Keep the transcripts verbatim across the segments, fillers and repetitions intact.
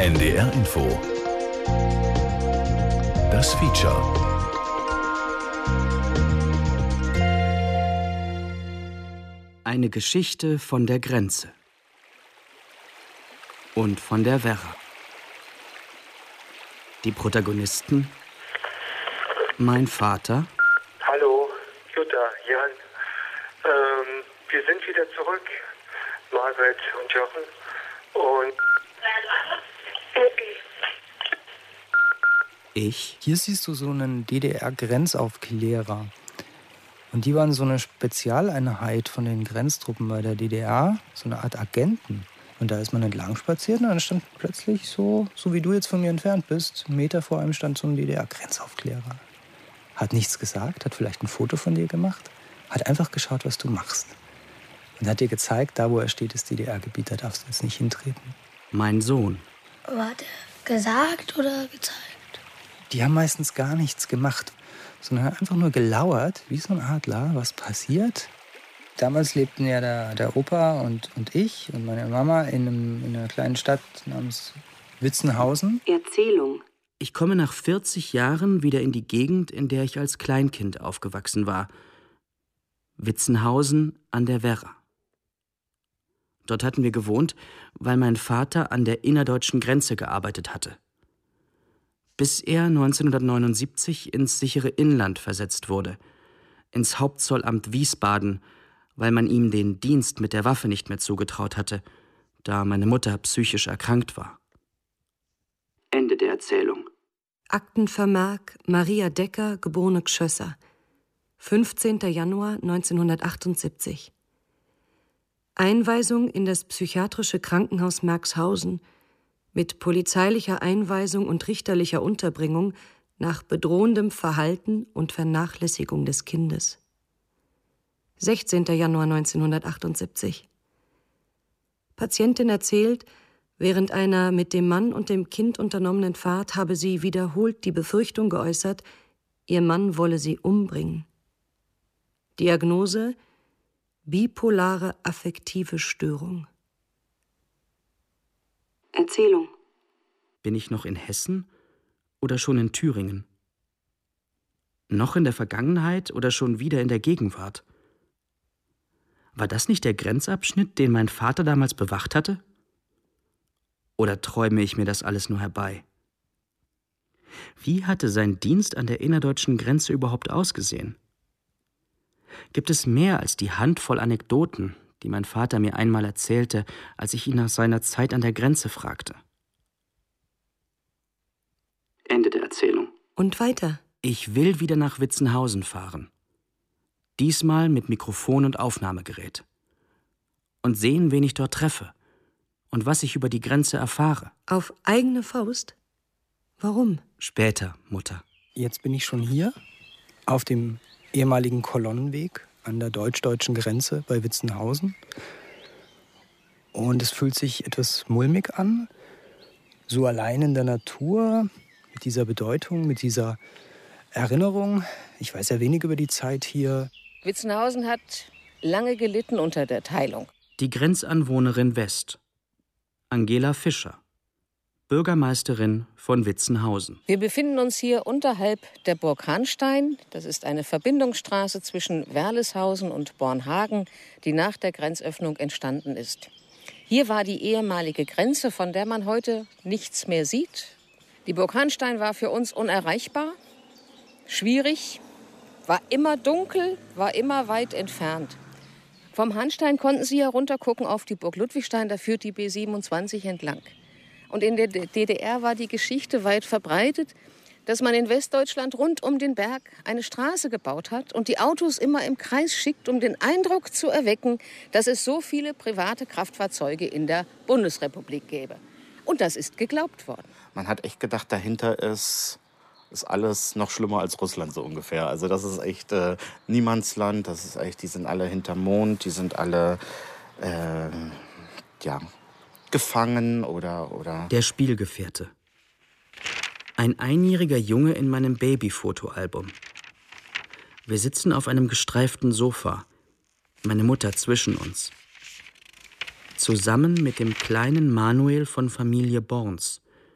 N D R Info. Das Feature. Eine Geschichte von der Grenze und von der Werra. Die Protagonisten: mein Vater. Hallo, Jutta, Jan. Ähm, wir sind wieder zurück. Margaret und Jochen. Und ich. Hier siehst du so einen D D R-Grenzaufklärer. Und die waren so eine Spezialeinheit von den Grenztruppen bei der D D R, so eine Art Agenten. Und da ist man entlang spaziert und dann stand plötzlich so, so wie du jetzt von mir entfernt bist, einen Meter vor einem stand so ein D D R-Grenzaufklärer. Hat nichts gesagt, hat vielleicht ein Foto von dir gemacht, hat einfach geschaut, was du machst. Und hat dir gezeigt, da wo er steht, ist D D R-Gebiet, da darfst du jetzt nicht hintreten. Mein Sohn. War der gesagt oder gezeigt? Die haben meistens gar nichts gemacht, sondern einfach nur gelauert, wie so ein Adler, was passiert. Damals lebten ja der, der Opa und, und ich und meine Mama in, einem, in einer kleinen Stadt namens Witzenhausen. Erzählung. Ich komme nach vierzig Jahren wieder in die Gegend, in der ich als Kleinkind aufgewachsen war. Witzenhausen an der Werra. Dort hatten wir gewohnt, weil mein Vater an der innerdeutschen Grenze gearbeitet hatte. Bis er neunzehnhundertneunundsiebzig ins sichere Inland versetzt wurde, ins Hauptzollamt Wiesbaden, weil man ihm den Dienst mit der Waffe nicht mehr zugetraut hatte, da meine Mutter psychisch erkrankt war. Ende der Erzählung. Aktenvermerk Maria Decker, geborene Gschösser, fünfzehnten Januar neunzehnhundertachtundsiebzig. Einweisung in das psychiatrische Krankenhaus Merxhausen mit polizeilicher Einweisung und richterlicher Unterbringung nach bedrohendem Verhalten und Vernachlässigung des Kindes. sechzehnten Januar neunzehnhundertachtundsiebzig. Patientin erzählt, während einer mit dem Mann und dem Kind unternommenen Fahrt habe sie wiederholt die Befürchtung geäußert, ihr Mann wolle sie umbringen. Diagnose: bipolare affektive Störung. Erzählung. Bin ich noch in Hessen oder schon in Thüringen? Noch in der Vergangenheit oder schon wieder in der Gegenwart? War das nicht der Grenzabschnitt, den mein Vater damals bewacht hatte? Oder träume ich mir das alles nur herbei? Wie hatte sein Dienst an der innerdeutschen Grenze überhaupt ausgesehen? Gibt es mehr als die Handvoll Anekdoten, die mein Vater mir einmal erzählte, als ich ihn nach seiner Zeit an der Grenze fragte? Ende der Erzählung. Und weiter. Ich will wieder nach Witzenhausen fahren. Diesmal mit Mikrofon und Aufnahmegerät. Und sehen, wen ich dort treffe. Und was ich über die Grenze erfahre. Auf eigene Faust? Warum? Später, Mutter. Jetzt bin ich schon hier, auf dem ehemaligen Kolonnenweg an der deutsch-deutschen Grenze bei Witzenhausen. Und es fühlt sich etwas mulmig an, so allein in der Natur, mit dieser Bedeutung, mit dieser Erinnerung. Ich weiß ja wenig über die Zeit hier. Witzenhausen hat lange gelitten unter der Teilung. Die Grenzanwohnerin West, Angela Fischer, Bürgermeisterin von Witzenhausen. Wir befinden uns hier unterhalb der Burg Hanstein. Das ist eine Verbindungsstraße zwischen Werleshausen und Bornhagen, die nach der Grenzöffnung entstanden ist. Hier war die ehemalige Grenze, von der man heute nichts mehr sieht. Die Burg Hanstein war für uns unerreichbar, schwierig, war immer dunkel, war immer weit entfernt. Vom Hanstein konnten Sie heruntergucken auf die Burg Ludwigstein, da führt die B siebenundzwanzig entlang. Und in der D D R war die Geschichte weit verbreitet, dass man in Westdeutschland rund um den Berg eine Straße gebaut hat und die Autos immer im Kreis schickt, um den Eindruck zu erwecken, dass es so viele private Kraftfahrzeuge in der Bundesrepublik gäbe. Und das ist geglaubt worden. Man hat echt gedacht, dahinter ist, ist alles noch schlimmer als Russland so ungefähr. Also das ist echt äh, Niemandsland, das ist echt, die sind alle hinterm Mond, die sind alle, äh, ja... gefangen oder, oder... Der Spielgefährte. Ein einjähriger Junge in meinem Babyfotoalbum. Wir sitzen auf einem gestreiften Sofa. Meine Mutter zwischen uns. Zusammen mit dem kleinen Manuel von Familie Borns,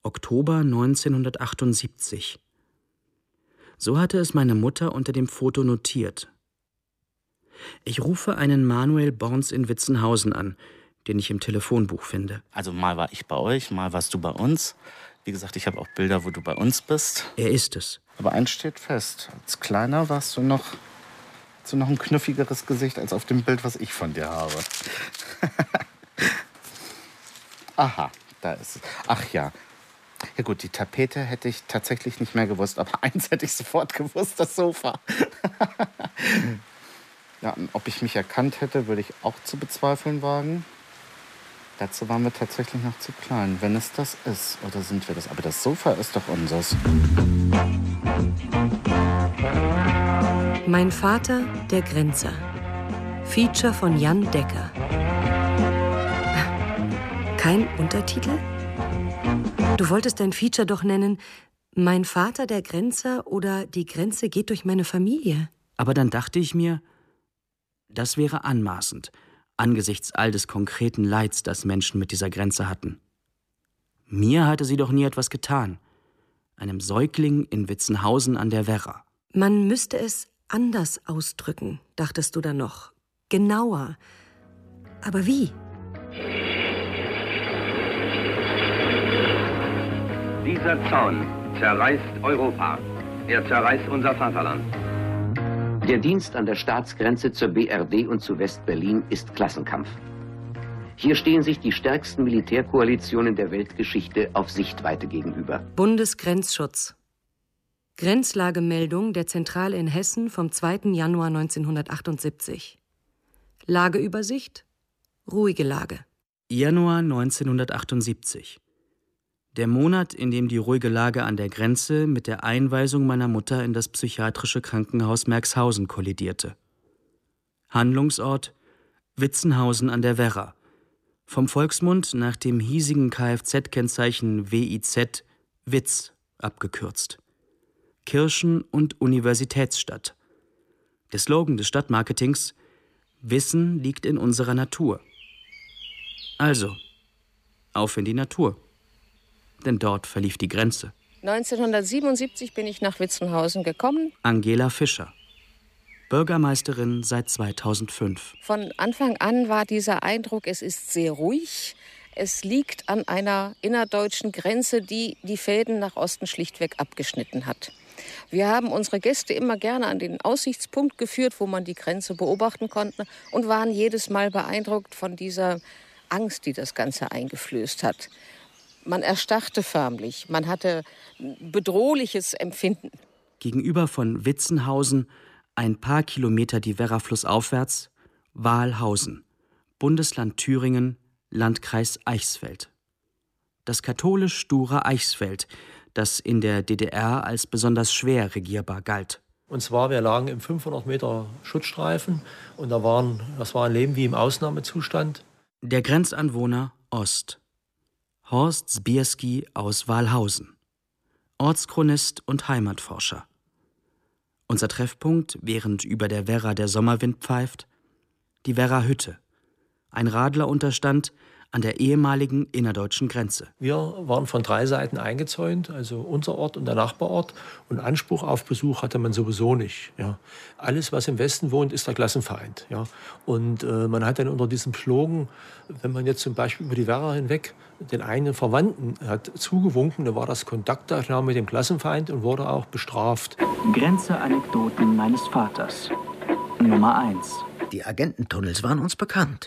Oktober neunzehnhundertachtundsiebzig. So hatte es meine Mutter unter dem Foto notiert. Ich rufe einen Manuel Borns in Witzenhausen an, den ich im Telefonbuch finde. Also mal war ich bei euch, mal warst du bei uns. Wie gesagt, ich habe auch Bilder, wo du bei uns bist. Er ist es. Aber eins steht fest. Als Kleiner warst du noch, hast du noch ein knuffigeres Gesicht als auf dem Bild, was ich von dir habe. Aha, da ist es. Ach ja. Ja gut, die Tapete hätte ich tatsächlich nicht mehr gewusst, aber eins hätte ich sofort gewusst, das Sofa. Ja, und ob ich mich erkannt hätte, würde ich auch zu bezweifeln wagen. Dazu waren wir tatsächlich noch zu klein. Wenn es das ist, oder sind wir das? Aber das Sofa ist doch unseres. Mein Vater, der Grenzer. Feature von Jan Decker. Kein Untertitel? Du wolltest dein Feature doch nennen Mein Vater, der Grenzer oder Die Grenze geht durch meine Familie. Aber dann dachte ich mir, das wäre anmaßend, angesichts all des konkreten Leids, das Menschen mit dieser Grenze hatten. Mir hatte sie doch nie etwas getan. Einem Säugling in Witzenhausen an der Werra. Man müsste es anders ausdrücken, dachtest du dann noch. Genauer. Aber wie? Dieser Zaun zerreißt Europa. Er zerreißt unser Vaterland. Der Dienst an der Staatsgrenze zur B R D und zu West-Berlin ist Klassenkampf. Hier stehen sich die stärksten Militärkoalitionen der Weltgeschichte auf Sichtweite gegenüber. Bundesgrenzschutz. Grenzlagemeldung der Zentrale in Hessen vom zweiten Januar neunzehnhundertachtundsiebzig. Lageübersicht: ruhige Lage. Januar neunzehnhundertachtundsiebzig. Der Monat, in dem die ruhige Lage an der Grenze mit der Einweisung meiner Mutter in das psychiatrische Krankenhaus Merxhausen kollidierte. Handlungsort: Witzenhausen an der Werra. Vom Volksmund nach dem hiesigen Kfz-Kennzeichen W I Z Witz abgekürzt. Kirchen- und Universitätsstadt. Der Slogan des Stadtmarketings: Wissen liegt in unserer Natur. Also, auf in die Natur. Denn dort verlief die Grenze. neunzehnhundertsiebenundsiebzig bin ich nach Witzenhausen gekommen. Angela Fischer, Bürgermeisterin seit zweitausendfünf. Von Anfang an war dieser Eindruck, es ist sehr ruhig. Es liegt an einer innerdeutschen Grenze, die die Fäden nach Osten schlichtweg abgeschnitten hat. Wir haben unsere Gäste immer gerne an den Aussichtspunkt geführt, wo man die Grenze beobachten konnte, und waren jedes Mal beeindruckt von dieser Angst, die das Ganze eingeflößt hat. Man erstarrte förmlich, man hatte bedrohliches Empfinden. Gegenüber von Witzenhausen, ein paar Kilometer die Werra flussaufwärts, Wahlhausen, Bundesland Thüringen, Landkreis Eichsfeld. Das katholisch sture Eichsfeld, das in der D D R als besonders schwer regierbar galt. Und zwar, wir lagen im fünfhundert Meter Schutzstreifen und da waren, das war ein Leben wie im Ausnahmezustand. Der Grenzanwohner Ost. Horst Sbierski aus Wahlhausen. Ortschronist und Heimatforscher. Unser Treffpunkt, während über der Werra der Sommerwind pfeift, die Werra-Hütte. Ein Radlerunterstand an der ehemaligen innerdeutschen Grenze. Wir waren von drei Seiten eingezäunt, also unser Ort und der Nachbarort. Und Anspruch auf Besuch hatte man sowieso nicht. Ja. Alles, was im Westen wohnt, ist der Klassenfeind. Ja. Und äh, man hat dann unter diesem Slogan, wenn man jetzt zum Beispiel über die Werra hinweg den einen Verwandten hat zugewunken, dann war das Kontaktaufnahme mit dem Klassenfeind und wurde auch bestraft. Grenze-Anekdoten meines Vaters. Nummer eins. Die Agententunnels waren uns bekannt.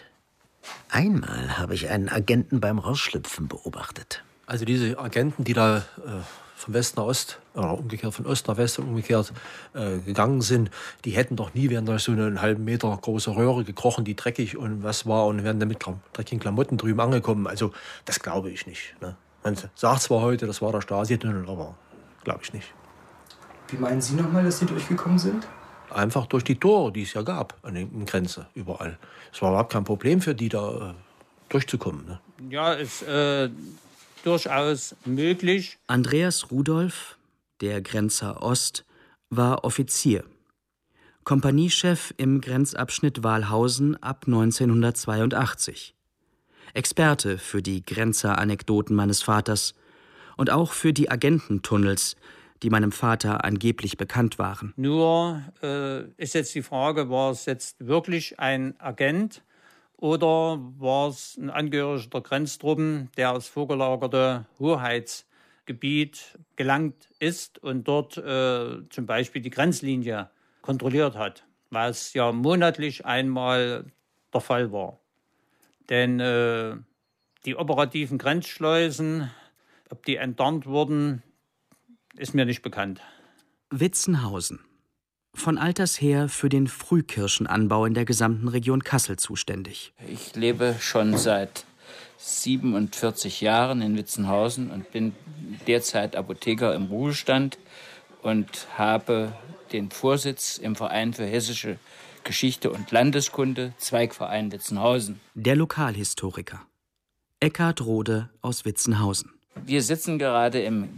Einmal habe ich einen Agenten beim Rausschlüpfen beobachtet. Also diese Agenten, die da äh, von West nach Ost, oder umgekehrt von Ost nach West und umgekehrt äh, gegangen sind, die hätten doch nie während da so eine einen halben Meter große Röhre gekrochen, die dreckig und was war, und wären dann mit dreckigen Klamotten drüben angekommen. Also das glaube ich nicht. Ne? Man sagt zwar heute, das war der Stasi-Tunnel, aber glaube ich nicht. Wie meinen Sie nochmal, dass Sie durchgekommen sind? Einfach durch die Tore, die es ja gab an der Grenze, überall. Es war überhaupt kein Problem für die, da äh, durchzukommen. Ne? Ja, ist äh, durchaus möglich. Andreas Rudolph, der Grenzer Ost, war Offizier. Kompaniechef im Grenzabschnitt Wahlhausen ab neunzehnhundertzweiundachtzig. Experte für die Grenzer-Anekdoten meines Vaters Und auch für die Agententunnels, die meinem Vater angeblich bekannt waren. Nur äh, ist jetzt die Frage, war es jetzt wirklich ein Agent oder war es ein Angehöriger der Grenztruppen, der aus vorgelagerte Hoheitsgebiet gelangt ist und dort äh, zum Beispiel die Grenzlinie kontrolliert hat, was ja monatlich einmal der Fall war. Denn äh, die operativen Grenzschleusen, ob die enttarnt wurden, ist mir nicht bekannt. Witzenhausen. Von alters her für den Frühkirschenanbau in der gesamten Region Kassel zuständig. Ich lebe schon seit siebenundvierzig Jahren in Witzenhausen und bin derzeit Apotheker im Ruhestand und habe den Vorsitz im Verein für hessische Geschichte und Landeskunde, Zweigverein Witzenhausen. Der Lokalhistoriker Eckhard Rode aus Witzenhausen. Wir sitzen gerade im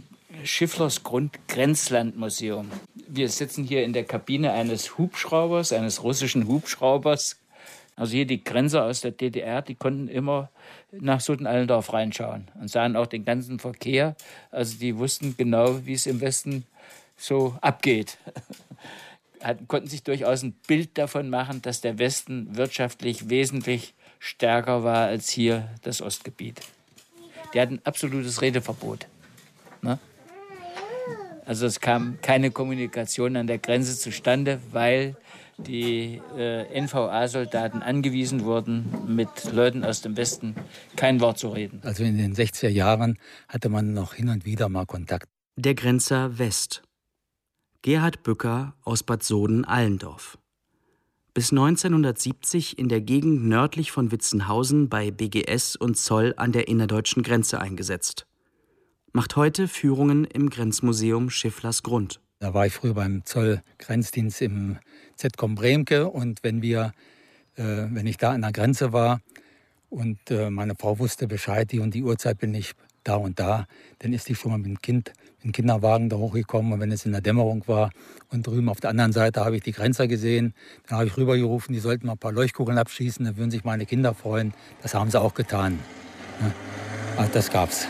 Schifflersgrund-Grenzlandmuseum. Wir sitzen hier in der Kabine eines Hubschraubers, eines russischen Hubschraubers. Also hier die Grenzer aus der D D R, die konnten immer nach Suttenallendorf reinschauen und sahen auch den ganzen Verkehr. Also die wussten genau, wie es im Westen so abgeht. Hatten, konnten sich durchaus ein Bild davon machen, dass der Westen wirtschaftlich wesentlich stärker war als hier das Ostgebiet. Die hatten absolutes Redeverbot. Ne? Also es kam keine Kommunikation an der Grenze zustande, weil die äh, N V A-Soldaten angewiesen wurden, mit Leuten aus dem Westen kein Wort zu reden. Also in den sechziger Jahren hatte man noch hin und wieder mal Kontakt. Der Grenzer West. Gerhard Bücker aus Bad Soden-Allendorf. Bis neunzehnhundertsiebzig in der Gegend nördlich von Witzenhausen bei B G S und Zoll an der innerdeutschen Grenze eingesetzt. Macht heute Führungen im Grenzmuseum Schifflersgrund. Da war ich früher beim Zollgrenzdienst im Z-Com Bremke und wenn wir, äh, wenn ich da an der Grenze war und äh, meine Frau wusste Bescheid, die und die Uhrzeit bin ich da und da, dann ist die schon mal mit dem Kind, mit dem Kinderwagen da hochgekommen und wenn es in der Dämmerung war und drüben auf der anderen Seite habe ich die Grenzer gesehen, dann habe ich rübergerufen, die sollten mal ein paar Leuchtkugeln abschießen, dann würden sich meine Kinder freuen. Das haben sie auch getan. Ja, also das gab's.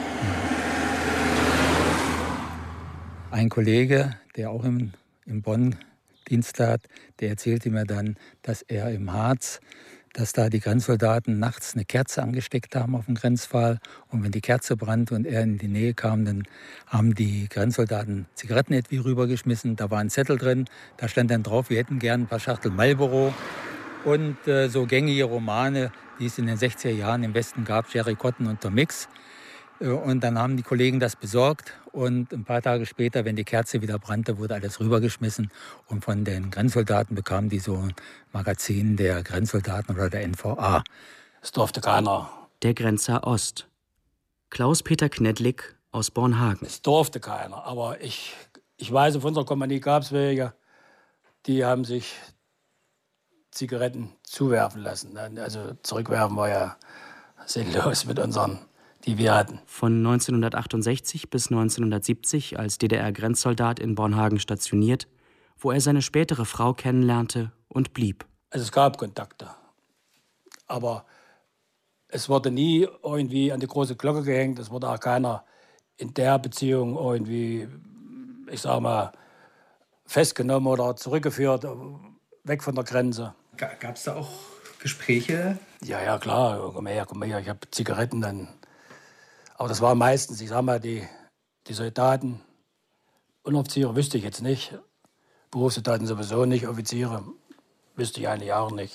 Ein Kollege, der auch im, in Bonn Dienst hat, der erzählte mir dann, dass er im Harz, dass da die Grenzsoldaten nachts eine Kerze angesteckt haben auf dem Grenzpfahl. Und wenn die Kerze brannte und er in die Nähe kam, dann haben die Grenzsoldaten Zigarettenetui rübergeschmissen. Da war ein Zettel drin, da stand dann drauf, wir hätten gern ein paar Schachtel Marlboro. Und äh, so gängige Romane, die es in den sechziger Jahren im Westen gab, Jerry Cotton und Tom Mix. Und dann haben die Kollegen das besorgt und ein paar Tage später, wenn die Kerze wieder brannte, wurde alles rübergeschmissen und von den Grenzsoldaten bekamen die so ein Magazin der Grenzsoldaten oder der N V A. Es durfte keiner. Der Grenzer Ost. Klaus-Peter Knedlik aus Bornhagen. Es durfte keiner, aber ich, ich weiß, auf unserer Kompanie gab es welche, die haben sich Zigaretten zuwerfen lassen. Also zurückwerfen war ja sinnlos mit unseren, die wir hatten. Von neunzehnhundertachtundsechzig bis neunzehnhundertsiebzig als D D R-Grenzsoldat in Bornhagen stationiert, wo er seine spätere Frau kennenlernte und blieb. Also es gab Kontakte, aber es wurde nie irgendwie an die große Glocke gehängt. Es wurde auch keiner in der Beziehung irgendwie, ich sag mal, festgenommen oder zurückgeführt, weg von der Grenze. Gab es da auch Gespräche? Ja, ja, klar. Komm her, komm her, ich habe Zigaretten dann. Aber das war meistens, ich sag mal, die, die Soldaten und Offiziere wüsste ich jetzt nicht. Berufssoldaten sowieso nicht, Offiziere wüsste ich eigentlich auch nicht.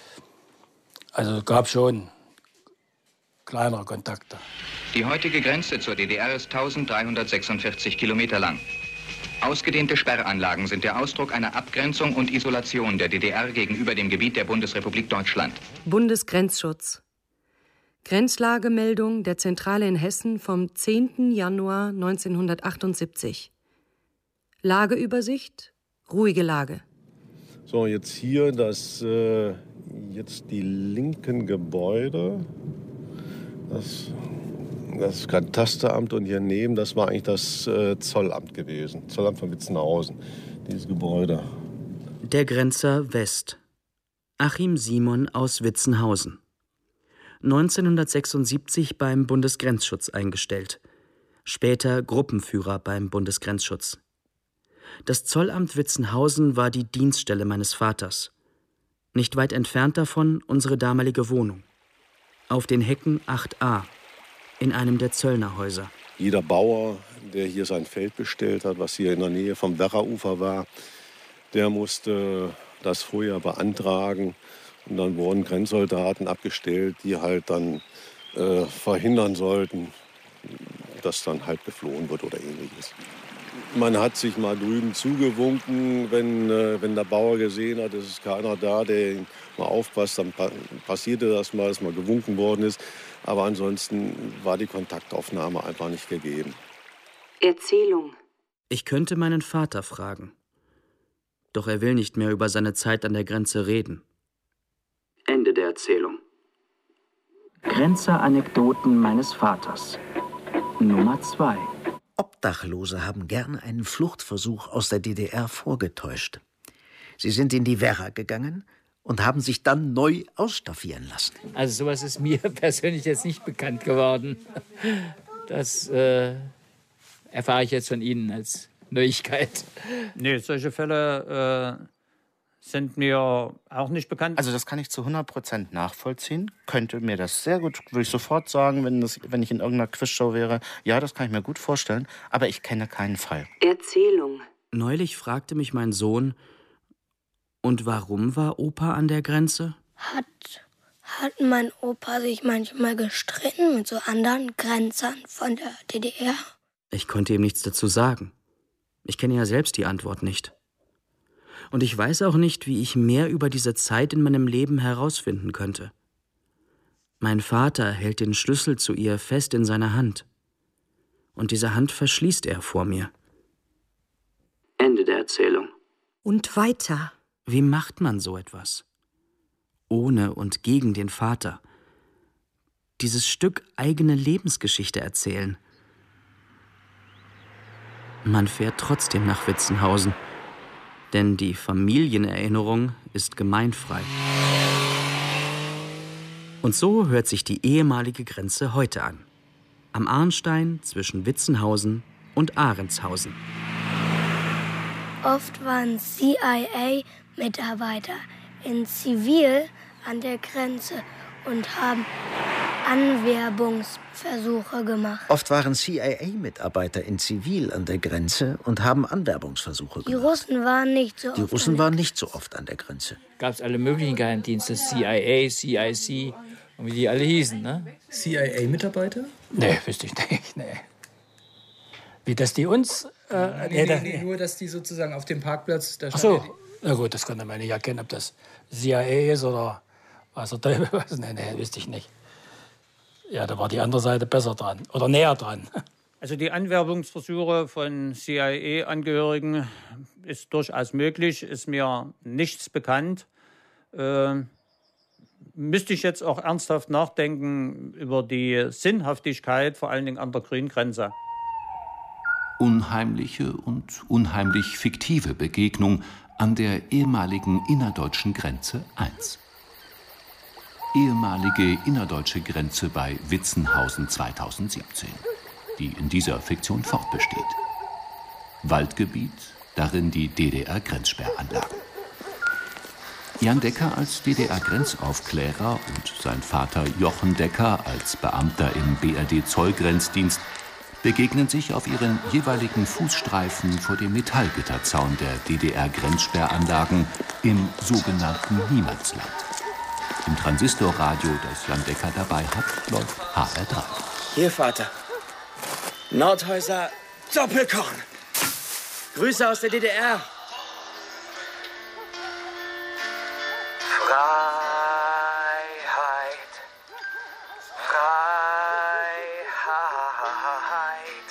Also es gab schon kleinere Kontakte. Die heutige Grenze zur D D R ist eintausenddreihundertsechsundvierzig Kilometer lang. Ausgedehnte Sperranlagen sind der Ausdruck einer Abgrenzung und Isolation der D D R gegenüber dem Gebiet der Bundesrepublik Deutschland. Bundesgrenzschutz. Grenzlagemeldung der Zentrale in Hessen vom zehnten Januar neunzehnhundertachtundsiebzig. Lageübersicht, ruhige Lage. So, jetzt hier das, äh, jetzt die linken Gebäude. Das, das Katasteramt und hier neben, das war eigentlich das äh, Zollamt gewesen. Zollamt von Witzenhausen, dieses Gebäude. Der Grenzer West. Achim Simon aus Witzenhausen. neunzehnhundertsechsundsiebzig beim Bundesgrenzschutz eingestellt. später Gruppenführer beim Bundesgrenzschutz. Das Zollamt Witzenhausen war die Dienststelle meines Vaters. Nicht weit entfernt davon unsere damalige Wohnung. Auf den Hecken acht a, in einem der Zöllnerhäuser. Jeder Bauer, der hier sein Feld bestellt hat, was hier in der Nähe vom Werraufer war, der musste das vorher beantragen. Und dann wurden Grenzsoldaten abgestellt, die halt dann äh, verhindern sollten, dass dann halt geflohen wird oder ähnliches. Man hat sich mal drüben zugewunken, wenn, äh, wenn der Bauer gesehen hat, es ist keiner da, der ihn mal aufpasst, dann pa- passierte das mal, dass mal gewunken worden ist. Aber ansonsten war die Kontaktaufnahme einfach nicht gegeben. Erzählung. Ich könnte meinen Vater fragen. Doch er will nicht mehr über seine Zeit an der Grenze reden. Ende der Erzählung. Grenzer-Anekdoten meines Vaters. Nummer zwei. Obdachlose haben gern einen Fluchtversuch aus der D D R vorgetäuscht. Sie sind in die Werra gegangen und haben sich dann neu ausstaffieren lassen. Also sowas ist mir persönlich jetzt nicht bekannt geworden. Das äh, erfahre ich jetzt von Ihnen als Neuigkeit. Nee, solche Fälle äh, sind mir auch nicht bekannt. Also das kann ich zu hundert Prozent nachvollziehen. Könnte mir das sehr gut, würde ich sofort sagen, wenn, das, wenn ich in irgendeiner Quizshow wäre. Ja, das kann ich mir gut vorstellen, aber ich kenne keinen Fall. Erzählung. Neulich fragte mich mein Sohn, und warum war Opa an der Grenze? Hat, hat mein Opa sich manchmal gestritten mit so anderen Grenzern von der D D R? Ich konnte ihm nichts dazu sagen. Ich kenne ja selbst die Antwort nicht. Und ich weiß auch nicht, wie ich mehr über diese Zeit in meinem Leben herausfinden könnte. Mein Vater hält den Schlüssel zu ihr fest in seiner Hand. Und diese Hand verschließt er vor mir. Ende der Erzählung. Und weiter. Wie macht man so etwas? Ohne und gegen den Vater. Dieses Stück eigene Lebensgeschichte erzählen. Man fährt trotzdem nach Witzenhausen, denn die Familienerinnerung ist gemeinfrei. Und so hört sich die ehemalige Grenze heute an. Am Arnstein zwischen Witzenhausen und Ahrentshausen. Oft waren C I A-Mitarbeiter in Zivil an der Grenze und haben Anwerbungsversuche gemacht. Oft waren C I A-Mitarbeiter in Zivil an der Grenze und haben Anwerbungsversuche Die gemacht. Russen waren nicht so Die oft Russen an waren nicht so oft an der Grenze. Gab es alle möglichen Geheimdienste, C I A, C I C und wie die alle hießen, ne? C I A-Mitarbeiter? Nee, wüsste ich nicht, nee. Wie, dass die uns... Äh, Nee, nee, da- nee, nur, dass die sozusagen auf dem Parkplatz... Da Ach stand so, na gut, das konnte man nicht erkennen, ob das C I A ist oder was der Teufel was. Nee, nee, wüsste ich nicht. Ja, da war die andere Seite besser dran oder näher dran. Also die Anwerbungsversuche von C I A-Angehörigen ist durchaus möglich, ist mir nichts bekannt. Äh, müsste ich jetzt auch ernsthaft nachdenken über die Sinnhaftigkeit, vor allen Dingen an der Grüngrenze. Unheimliche und unheimlich fiktive Begegnung an der ehemaligen innerdeutschen Grenze eins. Ehemalige innerdeutsche Grenze bei Witzenhausen zweitausendsiebzehn, die in dieser Fiktion fortbesteht. Waldgebiet, darin die D D R-Grenzsperranlagen. Jan Decker als D D R-Grenzaufklärer und sein Vater Jochen Decker als Beamter im B R D-Zollgrenzdienst begegnen sich auf ihren jeweiligen Fußstreifen vor dem Metallgitterzaun der D D R-Grenzsperranlagen im sogenannten Niemandsland. Im Transistorradio, das Jan Decker dabei hat, läuft H R drei. Hier, Vater. Nordhäuser Doppelkorn. Grüße aus der D D R. Freiheit. Freiheit.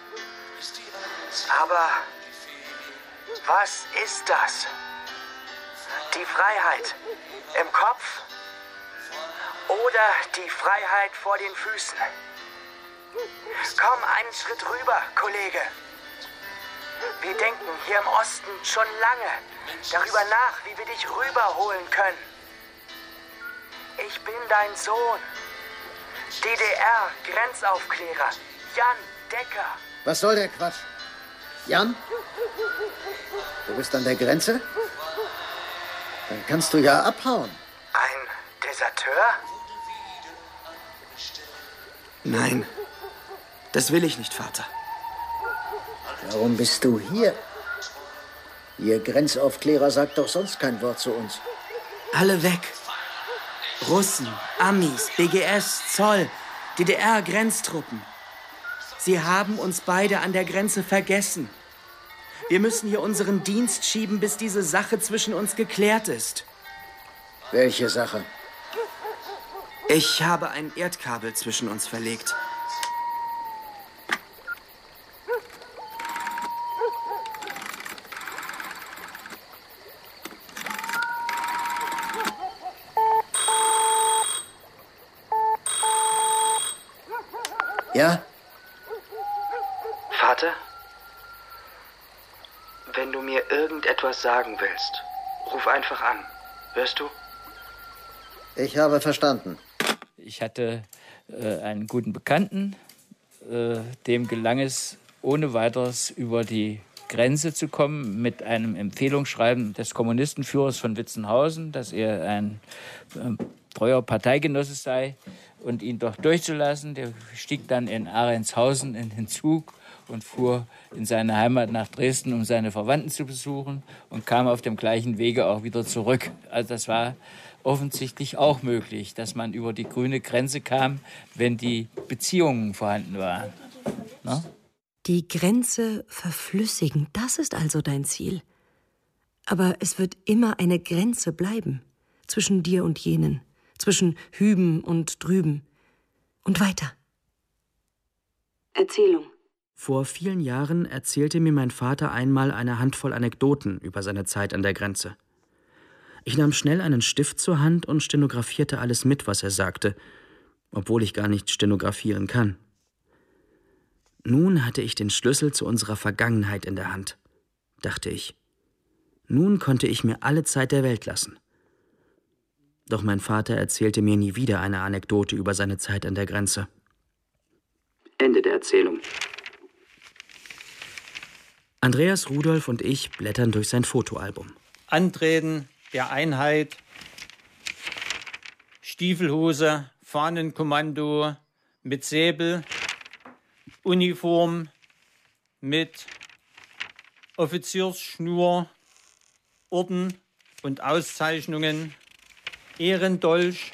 Aber was ist das? Die Freiheit im Kopf oder die Freiheit vor den Füßen? Komm einen Schritt rüber, Kollege. Wir denken hier im Osten schon lange darüber nach, wie wir dich rüberholen können. Ich bin dein Sohn, D D R-Grenzaufklärer Jan Entdecker. Was soll der Quatsch? Jan? Du bist an der Grenze? Dann kannst du ja abhauen. Ein Deserteur? Nein, das will ich nicht, Vater. Warum bist du hier? Ihr Grenzaufklärer sagt doch sonst kein Wort zu uns. Alle weg. Russen, Amis, B G S, Zoll, D D R-Grenztruppen. Sie haben uns beide an der Grenze vergessen. Wir müssen hier unseren Dienst schieben, bis diese Sache zwischen uns geklärt ist. Welche Sache? Ich habe ein Erdkabel zwischen uns verlegt. Ja? Vater? Wenn du mir irgendetwas sagen willst, ruf einfach an. Hörst du? Ich habe verstanden. Ich hatte äh, einen guten Bekannten, äh, dem gelang es, ohne weiteres über die Grenze zu kommen, mit einem Empfehlungsschreiben des Kommunistenführers von Witzenhausen, dass er ein äh, treuer Parteigenosse sei und ihn doch durchzulassen. Der stieg dann in Arendshausen in den Zug und fuhr in seine Heimat nach Dresden, um seine Verwandten zu besuchen und kam auf dem gleichen Wege auch wieder zurück. Also das war offensichtlich auch möglich, dass man über die grüne Grenze kam, wenn die Beziehungen vorhanden waren. Na? Die Grenze verflüssigen, das ist also dein Ziel. Aber es wird immer eine Grenze bleiben, zwischen dir und jenen, zwischen hüben und drüben. Und weiter. Erzählung. Vor vielen Jahren erzählte mir mein Vater einmal eine Handvoll Anekdoten über seine Zeit an der Grenze. Ich nahm schnell einen Stift zur Hand und stenografierte alles mit, was er sagte, obwohl ich gar nicht stenografieren kann. Nun hatte ich den Schlüssel zu unserer Vergangenheit in der Hand, dachte ich. Nun konnte ich mir alle Zeit der Welt lassen. Doch mein Vater erzählte mir nie wieder eine Anekdote über seine Zeit an der Grenze. Ende der Erzählung. Andreas Rudolf und ich blättern durch sein Fotoalbum. Antreten der Einheit, Stiefelhose, Fahnenkommando mit Säbel, Uniform mit Offiziersschnur, Orden und Auszeichnungen, Ehrendolch.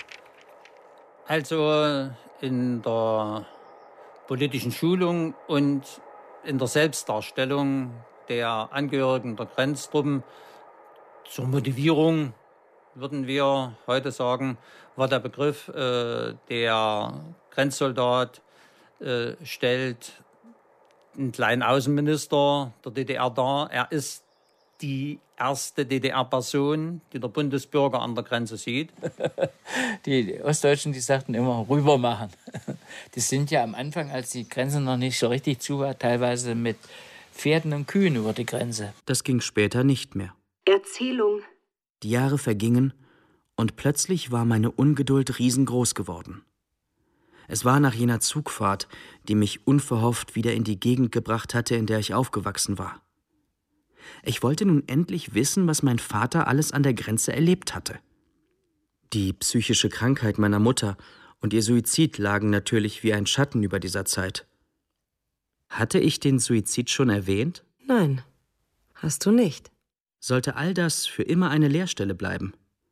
Also in der politischen Schulung und in der Selbstdarstellung der Angehörigen der Grenztruppen zur Motivierung, würden wir heute sagen, war der Begriff, äh, der Grenzsoldat äh, stellt einen kleinen Außenminister der D D R dar. Er ist die erste D D R-Person, die der Bundesbürger an der Grenze sieht. Die Ostdeutschen, die sagten immer, rüber machen. Die sind ja am Anfang, als die Grenze noch nicht so richtig zu war, teilweise mit Pferden und Kühen über die Grenze. Das ging später nicht mehr. Erzählung. Die Jahre vergingen und plötzlich war meine Ungeduld riesengroß geworden. Es war nach jener Zugfahrt, die mich unverhofft wieder in die Gegend gebracht hatte, in der ich aufgewachsen war. Ich wollte nun endlich wissen, was mein Vater alles an der Grenze erlebt hatte. Die psychische Krankheit meiner Mutter und ihr Suizid lagen natürlich wie ein Schatten über dieser Zeit. Hatte ich den Suizid schon erwähnt? Nein, hast du nicht. Sollte all das für immer eine Leerstelle bleiben?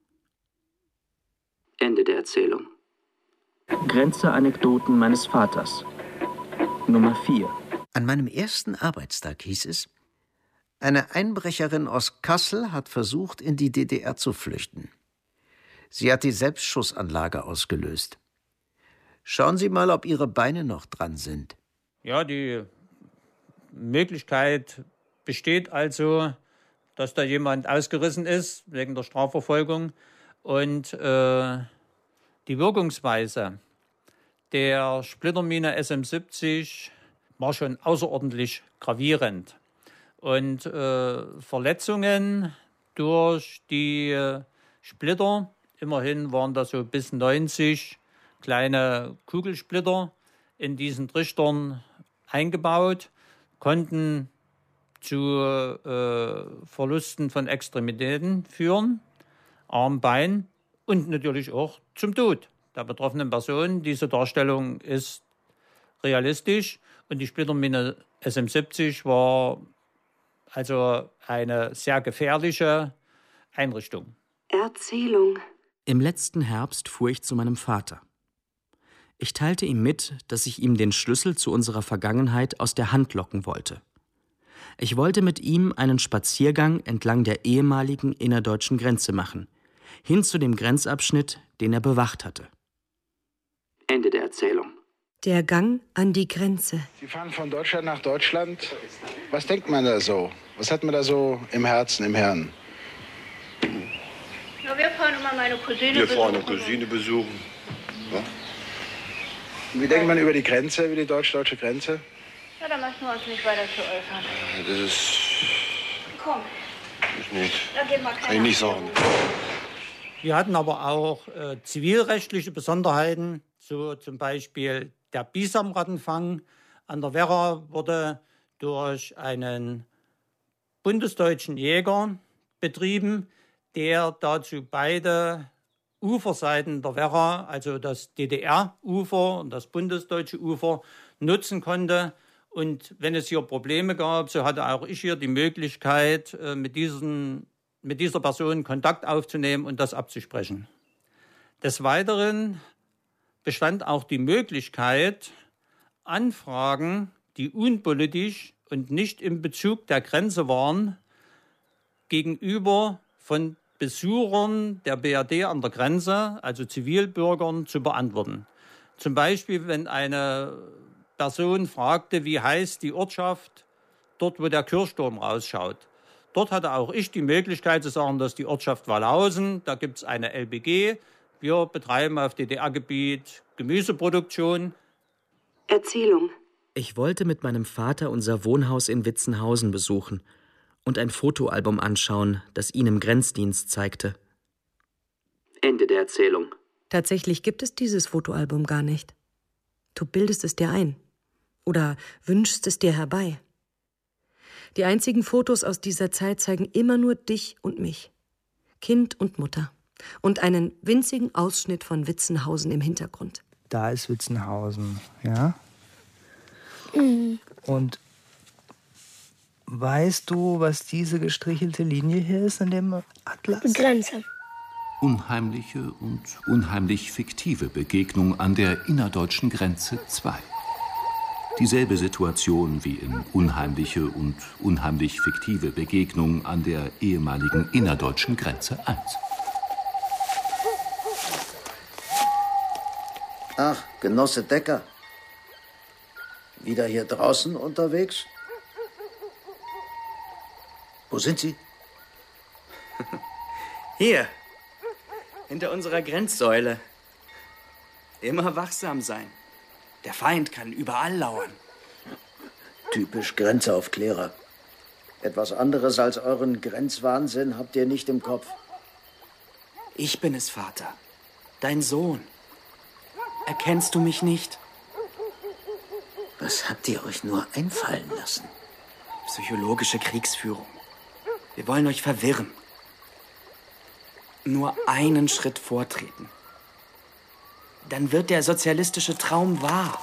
Ende der Erzählung. Grenze-Anekdoten meines Vaters. Nummer vier. An meinem ersten Arbeitstag hieß es, eine Einbrecherin aus Kassel hat versucht, in die D D R zu flüchten. Sie hat die Selbstschussanlage ausgelöst. Schauen Sie mal, ob Ihre Beine noch dran sind. Ja, die Möglichkeit besteht also, dass da jemand ausgerissen ist wegen der Strafverfolgung. Und äh, die Wirkungsweise der Splittermine S M siebzig war schon außerordentlich gravierend. Und äh, Verletzungen durch die äh, Splitter, immerhin waren das so bis neunzig kleine Kugelsplitter in diesen Trichtern eingebaut, konnten zu äh, Verlusten von Extremitäten führen, Arm, Bein und natürlich auch zum Tod der betroffenen Person. Diese Darstellung ist realistisch und die Splittermine S M siebzig war also eine sehr gefährliche Einrichtung. Erzählung. Im letzten Herbst fuhr ich zu meinem Vater. Ich teilte ihm mit, dass ich ihm den Schlüssel zu unserer Vergangenheit aus der Hand locken wollte. Ich wollte mit ihm einen Spaziergang entlang der ehemaligen innerdeutschen Grenze machen, hin zu dem Grenzabschnitt, den er bewacht hatte. Ende der Erzählung. Der Gang an die Grenze. Sie fahren von Deutschland nach Deutschland. Was denkt man da so? Was hat man da so im Herzen, im Hirn? Ja, wir fahren immer meine Cousine Wir besuchen. fahren eine Cousine besuchen. Ja. Und wie denkt man über die Grenze, über die deutsch-deutsche Grenze? Ja, da möchten wir uns nicht weiter zu äußern. Das ist... Komm, ist nicht... da gehen wir keine Kann ich nicht sagen. Wir hatten aber auch äh, zivilrechtliche Besonderheiten, so zum Beispiel der Bisamrattenfang an der Werra wurde durch einen bundesdeutschen Jäger betrieben, der dazu beide Uferseiten der Werra, also das D D R-Ufer und das bundesdeutsche Ufer, nutzen konnte. Und wenn es hier Probleme gab, so hatte auch ich hier die Möglichkeit, mit, diesen, mit dieser Person Kontakt aufzunehmen und das abzusprechen. Des Weiteren bestand auch die Möglichkeit, Anfragen, die unpolitisch und nicht in Bezug der Grenze waren, gegenüber von Besuchern der B R D an der Grenze, also Zivilbürgern, zu beantworten. Zum Beispiel, wenn eine Person fragte, wie heißt die Ortschaft dort, wo der Kirchturm rausschaut. Dort hatte auch ich die Möglichkeit zu sagen, dass die Ortschaft Wallhausen, da gibt es eine L B G. Wir betreiben auf D D R-Gebiet Gemüseproduktion. Erzählung. Ich wollte mit meinem Vater unser Wohnhaus in Witzenhausen besuchen und ein Fotoalbum anschauen, das ihn im Grenzdienst zeigte. Ende der Erzählung. Tatsächlich gibt es dieses Fotoalbum gar nicht. Du bildest es dir ein oder wünschst es dir herbei. Die einzigen Fotos aus dieser Zeit zeigen immer nur dich und mich, Kind und Mutter, und einen winzigen Ausschnitt von Witzenhausen im Hintergrund. Da ist Witzenhausen, ja? Mhm. Und weißt du, was diese gestrichelte Linie hier ist in dem Atlas? Die Grenze. Unheimliche und unheimlich fiktive Begegnung an der innerdeutschen Grenze zwei. Dieselbe Situation wie in unheimliche und unheimlich fiktive Begegnung an der ehemaligen innerdeutschen Grenze eins. Ach, Genosse Decker. Wieder hier draußen unterwegs? Wo sind Sie? Hier, hinter unserer Grenzsäule. Immer wachsam sein. Der Feind kann überall lauern. Typisch Grenzaufklärer. Etwas anderes als euren Grenzwahnsinn habt ihr nicht im Kopf. Ich bin es, Vater. Dein Sohn. Erkennst du mich nicht? Was habt ihr euch nur einfallen lassen? Psychologische Kriegsführung. Wir wollen euch verwirren. Nur einen Schritt vortreten. Dann wird der sozialistische Traum wahr.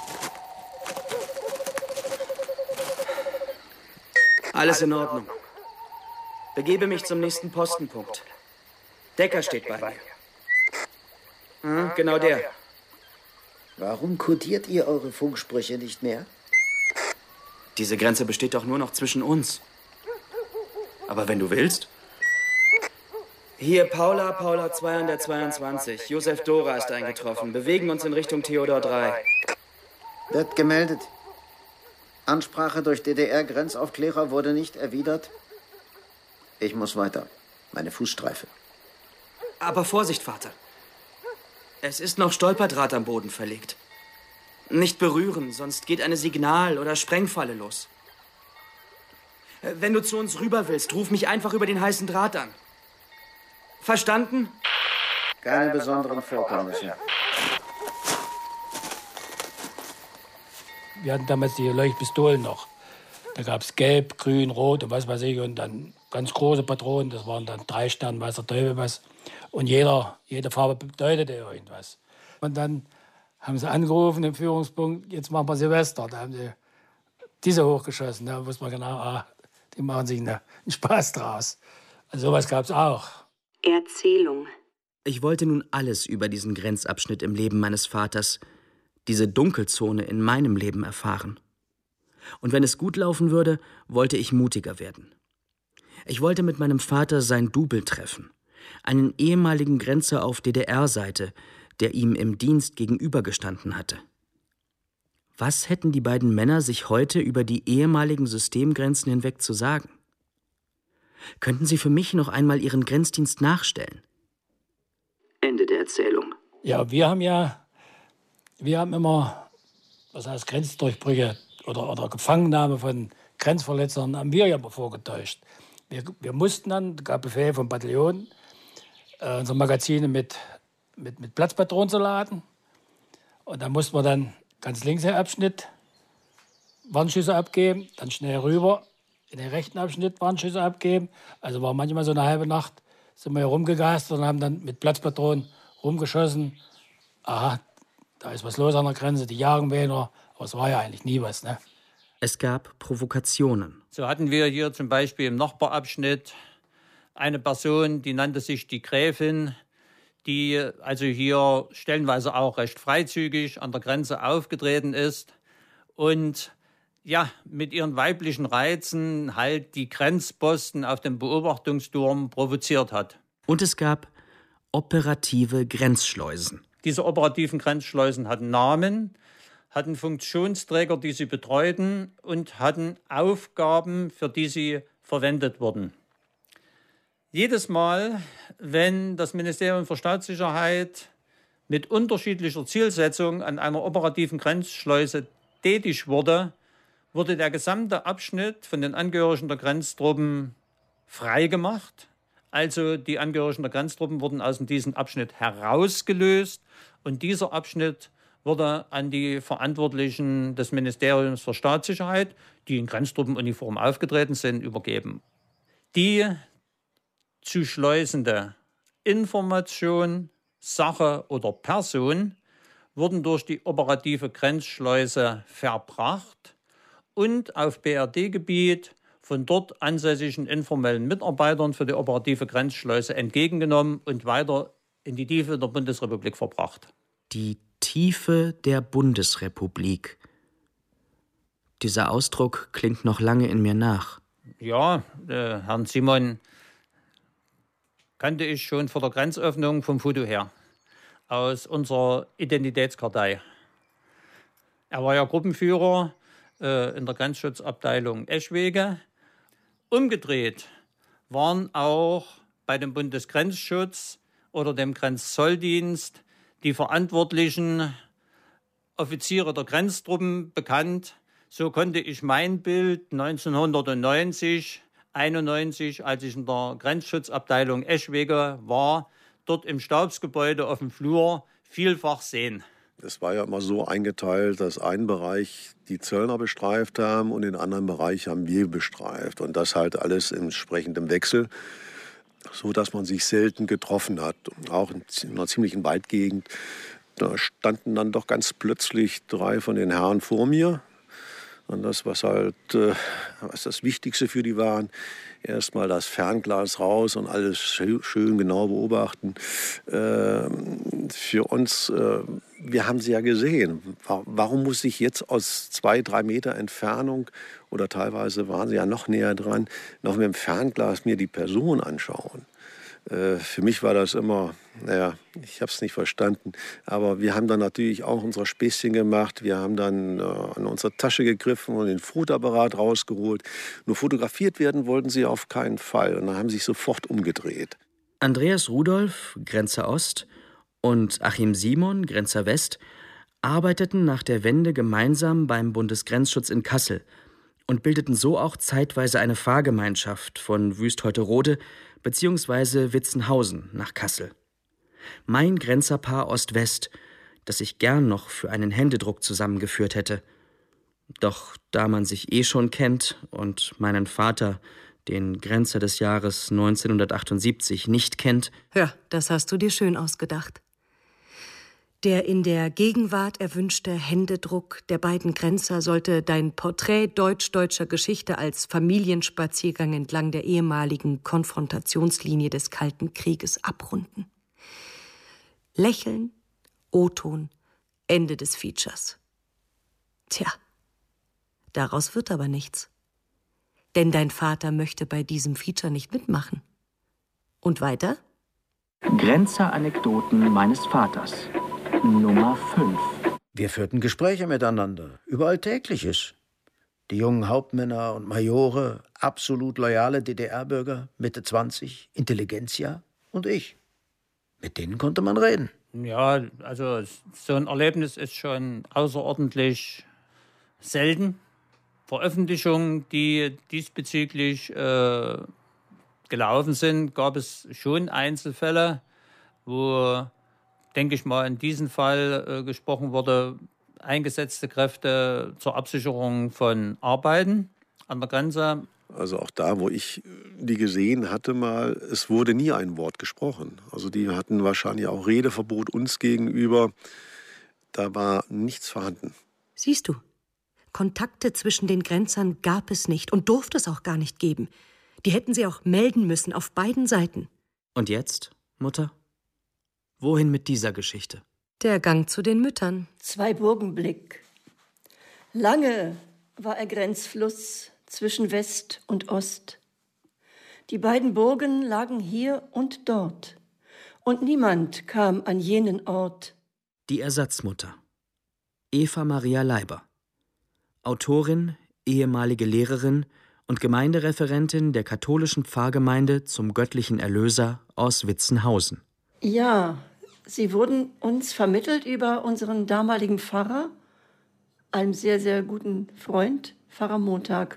Alles in Ordnung. Begebe mich zum nächsten Postenpunkt. Decker steht bei mir. Hm, genau der. Warum kodiert ihr eure Funksprüche nicht mehr? Diese Grenze besteht doch nur noch zwischen uns. Aber wenn du willst. Hier Paula, Paula zweihundertzweiundzwanzig. Josef Dora ist eingetroffen. Bewegen uns in Richtung Theodor drei. Wird gemeldet. Ansprache durch D D R-Grenzaufklärer wurde nicht erwidert. Ich muss weiter. Meine Fußstreife. Aber Vorsicht, Vater. Es ist noch Stolperdraht am Boden verlegt. Nicht berühren, sonst geht eine Signal- oder Sprengfalle los. Wenn du zu uns rüber willst, ruf mich einfach über den heißen Draht an. Verstanden? Keine besonderen Vorkommnisse. wir hatten damals die Leuchtpistolen noch. Da gab es Gelb, Grün, Rot und was weiß ich. Und dann ganz große Patronen, das waren dann drei Sterne, weiß der Teufel was. Und jeder, jede Farbe bedeutete irgendwas. Und dann haben sie angerufen im Führungspunkt, jetzt machen wir Silvester. Da haben sie diese hochgeschossen. Da wusste man genau, ah, die machen sich einen Spaß draus. Also sowas gab es auch. Erzählung. Ich wollte nun alles über diesen Grenzabschnitt im Leben meines Vaters, diese Dunkelzone in meinem Leben erfahren. Und wenn es gut laufen würde, wollte ich mutiger werden. Ich wollte mit meinem Vater sein Double treffen, einen ehemaligen Grenzer auf D D R-Seite, der ihm im Dienst gegenübergestanden hatte. Was hätten die beiden Männer sich heute über die ehemaligen Systemgrenzen hinweg zu sagen? Könnten sie für mich noch einmal ihren Grenzdienst nachstellen? Ende der Erzählung. Ja, wir haben ja, wir haben immer, was heißt Grenzdurchbrüche oder, oder Gefangennahme von Grenzverletzern, haben wir ja immer vorgetäuscht. Wir, wir mussten dann, gab Befehl vom Bataillon, äh, unsere Magazine mit, mit, mit Platzpatronen zu laden. Und dann mussten wir dann ganz links im Abschnitt Warnschüsse abgeben, dann schnell rüber in den rechten Abschnitt Warnschüsse abgeben. Also war manchmal so eine halbe Nacht, sind wir hier rumgegast und haben dann mit Platzpatronen rumgeschossen. Aha, da ist was los an der Grenze, die jagen wen, aber es war ja eigentlich nie was, ne? Es gab Provokationen. So hatten wir hier zum Beispiel im Nachbarabschnitt eine Person, die nannte sich die Gräfin, die also hier stellenweise auch recht freizügig an der Grenze aufgetreten ist und ja, mit ihren weiblichen Reizen halt die Grenzposten auf dem Beobachtungsturm provoziert hat. Und es gab operative Grenzschleusen. Diese operativen Grenzschleusen hatten Namen, hatten Funktionsträger, die sie betreuten und hatten Aufgaben, für die sie verwendet wurden. Jedes Mal, wenn das Ministerium für Staatssicherheit mit unterschiedlicher Zielsetzung an einer operativen Grenzschleuse tätig wurde, wurde der gesamte Abschnitt von den Angehörigen der Grenztruppen freigemacht. Also die Angehörigen der Grenztruppen wurden aus diesem Abschnitt herausgelöst und dieser Abschnitt wurde an die Verantwortlichen des Ministeriums für Staatssicherheit, die in Grenztruppenuniform aufgetreten sind, übergeben. Die zu schleusende Information, Sache oder Person wurden durch die operative Grenzschleuse verbracht und auf B R D-Gebiet von dort ansässigen informellen Mitarbeitern für die operative Grenzschleuse entgegengenommen und weiter in die Tiefe der Bundesrepublik verbracht. Die Tiefe der Bundesrepublik. Dieser Ausdruck klingt noch lange in mir nach. Ja, äh, Herrn Simon kannte ich schon vor der Grenzöffnung vom Foto her, aus unserer Identitätskartei. Er war ja Gruppenführer äh, in der Grenzschutzabteilung Eschwege. Umgedreht waren auch bei dem Bundesgrenzschutz oder dem Grenzzolldienst die verantwortlichen Offiziere der Grenztruppen bekannt. So konnte ich mein Bild neunzehnhundertneunzig, einundneunzig, als ich in der Grenzschutzabteilung Eschwege war, dort im Stabsgebäude auf dem Flur vielfach sehen. Es war ja immer so eingeteilt, dass einen Bereich die Zöllner bestreift haben und den anderen Bereich haben wir bestreift. Und das halt alles entsprechend im Wechsel, so dass man sich selten getroffen hat. Auch in einer ziemlichen Waldgegend. Da standen dann doch ganz plötzlich drei von den Herren vor mir. Und das, was halt äh, was das Wichtigste für die waren, erstmal das Fernglas raus und alles schön, schön genau beobachten. Äh, für uns, äh, wir haben sie ja gesehen. Warum muss ich jetzt aus zwei, drei Meter Entfernung, oder teilweise waren sie ja noch näher dran, noch mit dem Fernglas mir die Person anschauen? Äh, für mich war das immer, naja, ich habe es nicht verstanden. Aber wir haben dann natürlich auch unser Späßchen gemacht. Wir haben dann äh, an unsere Tasche gegriffen und den Fotoapparat rausgeholt. Nur fotografiert werden wollten sie auf keinen Fall. Und dann haben sie sich sofort umgedreht. Andreas Rudolph, Grenzer Ost, und Achim Simon, Grenzer West, arbeiteten nach der Wende gemeinsam beim Bundesgrenzschutz in Kassel und bildeten so auch zeitweise eine Fahrgemeinschaft von Wüst-Heute-Rode bzw. Witzenhausen nach Kassel. Mein Grenzerpaar Ost-West, das ich gern noch für einen Händedruck zusammengeführt hätte. Doch da man sich eh schon kennt und meinen Vater, den Grenzer des Jahres neunzehnhundertachtundsiebzig, nicht kennt... Ja, das hast du dir schön ausgedacht. Der in der Gegenwart erwünschte Händedruck der beiden Grenzer sollte dein Porträt deutsch-deutscher Geschichte als Familienspaziergang entlang der ehemaligen Konfrontationslinie des Kalten Krieges abrunden. Lächeln, O-Ton, Ende des Features. Tja, daraus wird aber nichts. Denn dein Vater möchte bei diesem Feature nicht mitmachen. Und weiter? Grenzer-Anekdoten meines Vaters. Nummer fünf. Wir führten Gespräche miteinander über Alltägliches. Die jungen Hauptmänner und Majore, absolut loyale D D R-Bürger, Mitte zwanzig, Intelligenzia und ich. Mit denen konnte man reden. Ja, also so ein Erlebnis ist schon außerordentlich selten. Veröffentlichungen, die diesbezüglich äh, gelaufen sind, gab es schon Einzelfälle, wo, denke ich mal, in diesem Fall äh, gesprochen wurde, eingesetzte Kräfte zur Absicherung von Arbeiten an der Grenze. Also auch da, wo ich die gesehen hatte mal, es wurde nie ein Wort gesprochen. Also die hatten wahrscheinlich auch Redeverbot uns gegenüber. Da war nichts vorhanden. Siehst du, Kontakte zwischen den Grenzern gab es nicht und durfte es auch gar nicht geben. Die hätten sie auch melden müssen, auf beiden Seiten. Und jetzt, Mutter? Wohin mit dieser Geschichte? Der Gang zu den Müttern. Zweiburgenblick. Lange war er Grenzfluss zwischen West und Ost. Die beiden Burgen lagen hier und dort. Und niemand kam an jenen Ort. Die Ersatzmutter. Eva Maria Leiber. Autorin, ehemalige Lehrerin und Gemeindereferentin der katholischen Pfarrgemeinde zum göttlichen Erlöser aus Witzenhausen. Ja, sie wurden uns vermittelt über unseren damaligen Pfarrer, einem sehr, sehr guten Freund, Pfarrer Montag.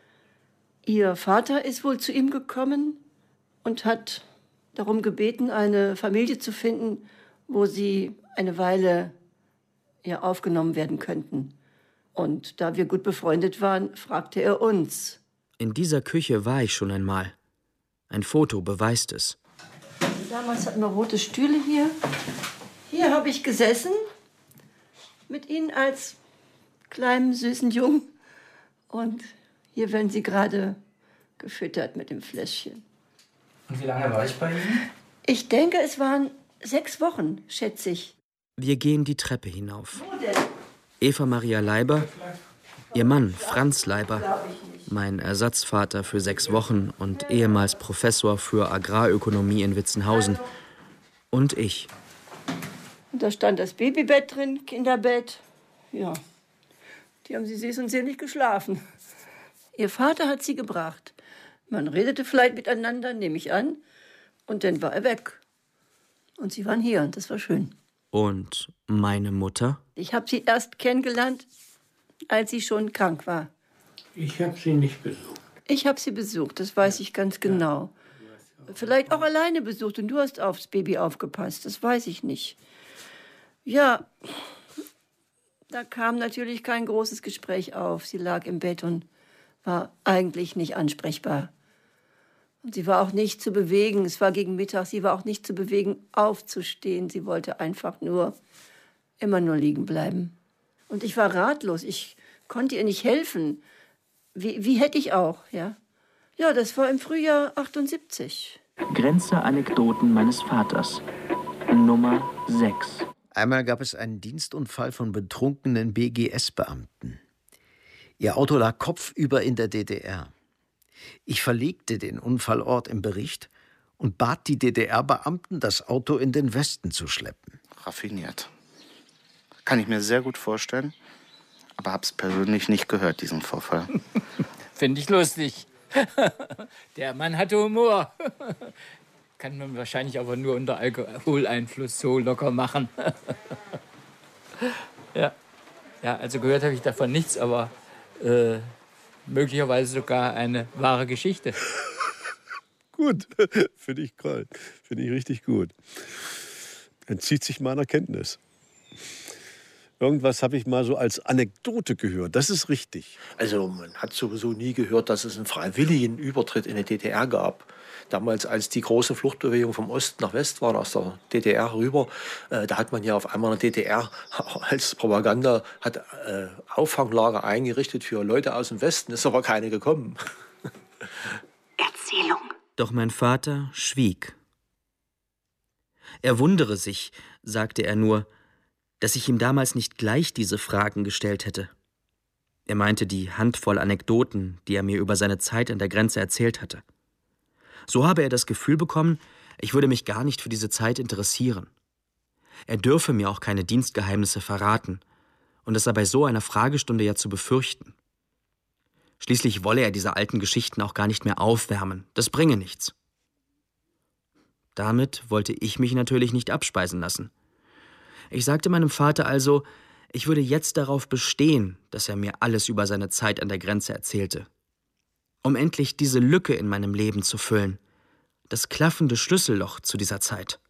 Ihr Vater ist wohl zu ihm gekommen und hat darum gebeten, eine Familie zu finden, wo sie eine Weile ja, aufgenommen werden könnten. Und da wir gut befreundet waren, fragte er uns. In dieser Küche war ich schon einmal. Ein Foto beweist es. Damals hatten wir rote Stühle hier. Hier habe ich gesessen, mit Ihnen als kleinem, süßen Jungen. Und hier werden Sie gerade gefüttert mit dem Fläschchen. Und wie lange war ich bei Ihnen? Ich denke, es waren sechs Wochen, schätze ich. Wir gehen die Treppe hinauf. Wo denn? Eva Maria Leiber, ihr Mann Franz Leiber, mein Ersatzvater für sechs Wochen und ehemals Professor für Agrarökonomie in Witzenhausen, und ich. Und da stand das Babybett drin, Kinderbett. Ja, die haben sie süß und selig geschlafen. Ihr Vater hat sie gebracht. Man redete vielleicht miteinander, nehme ich an, und dann war er weg. Und sie waren hier, und das war schön. Und meine Mutter? Ich habe sie erst kennengelernt, als sie schon krank war. Ich habe sie nicht besucht. Ich habe sie besucht, das weiß ich ganz genau. Vielleicht auch alleine besucht und du hast aufs Baby aufgepasst, das weiß ich nicht. Ja, da kam natürlich kein großes Gespräch auf. Sie lag im Bett und war eigentlich nicht ansprechbar. Und sie war auch nicht zu bewegen, es war gegen Mittag, sie war auch nicht zu bewegen, aufzustehen. Sie wollte einfach nur, immer nur liegen bleiben. Und ich war ratlos, ich konnte ihr nicht helfen. Wie, wie hätte ich auch, ja? Ja, das war im Frühjahr achtundsiebzig. Grenzer-Anekdoten meines Vaters. Nummer sechs. Einmal gab es einen Dienstunfall von betrunkenen B G S-Beamten. Ihr Auto lag kopfüber in der D D R. Ich verlegte den Unfallort im Bericht und bat die D D R-Beamten, das Auto in den Westen zu schleppen. Raffiniert. Kann ich mir sehr gut vorstellen, aber hab's persönlich nicht gehört, diesen Vorfall. Finde ich lustig. Der Mann hatte Humor. Kann man wahrscheinlich aber nur unter Alkoholeinfluss so locker machen. Ja. Ja, also gehört habe ich davon nichts, aber äh, möglicherweise sogar eine wahre Geschichte. Gut, finde ich toll. Finde ich richtig gut. Entzieht sich meiner Kenntnis. Irgendwas habe ich mal so als Anekdote gehört. Das ist richtig. Also man hat sowieso nie gehört, dass es einen freiwilligen Übertritt in die D D R gab. Damals, als die große Fluchtbewegung vom Osten nach West war, aus der D D R rüber, äh, da hat man ja auf einmal in der D D R als Propaganda hat, äh, Auffanglager eingerichtet für Leute aus dem Westen. Ist aber keine gekommen. Erzählung. Doch mein Vater schwieg. Er wundere sich, sagte er nur, dass ich ihm damals nicht gleich diese Fragen gestellt hätte. Er meinte die Handvoll Anekdoten, die er mir über seine Zeit an der Grenze erzählt hatte. So habe er das Gefühl bekommen, ich würde mich gar nicht für diese Zeit interessieren. Er dürfe mir auch keine Dienstgeheimnisse verraten, und es sei bei so einer Fragestunde ja zu befürchten. Schließlich wolle er diese alten Geschichten auch gar nicht mehr aufwärmen, das bringe nichts. Damit wollte ich mich natürlich nicht abspeisen lassen. Ich sagte meinem Vater also, ich würde jetzt darauf bestehen, dass er mir alles über seine Zeit an der Grenze erzählte. Um endlich diese Lücke in meinem Leben zu füllen, das klaffende Schlüsselloch zu dieser Zeit.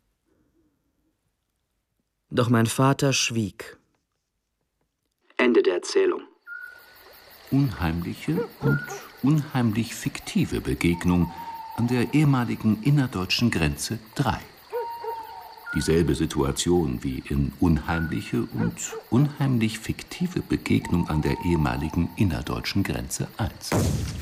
Doch mein Vater schwieg. Ende der Erzählung. Unheimliche und unheimlich fiktive Begegnung an der ehemaligen innerdeutschen Grenze drei. Dieselbe Situation wie in unheimliche und unheimlich fiktive Begegnung an der ehemaligen innerdeutschen Grenze eins.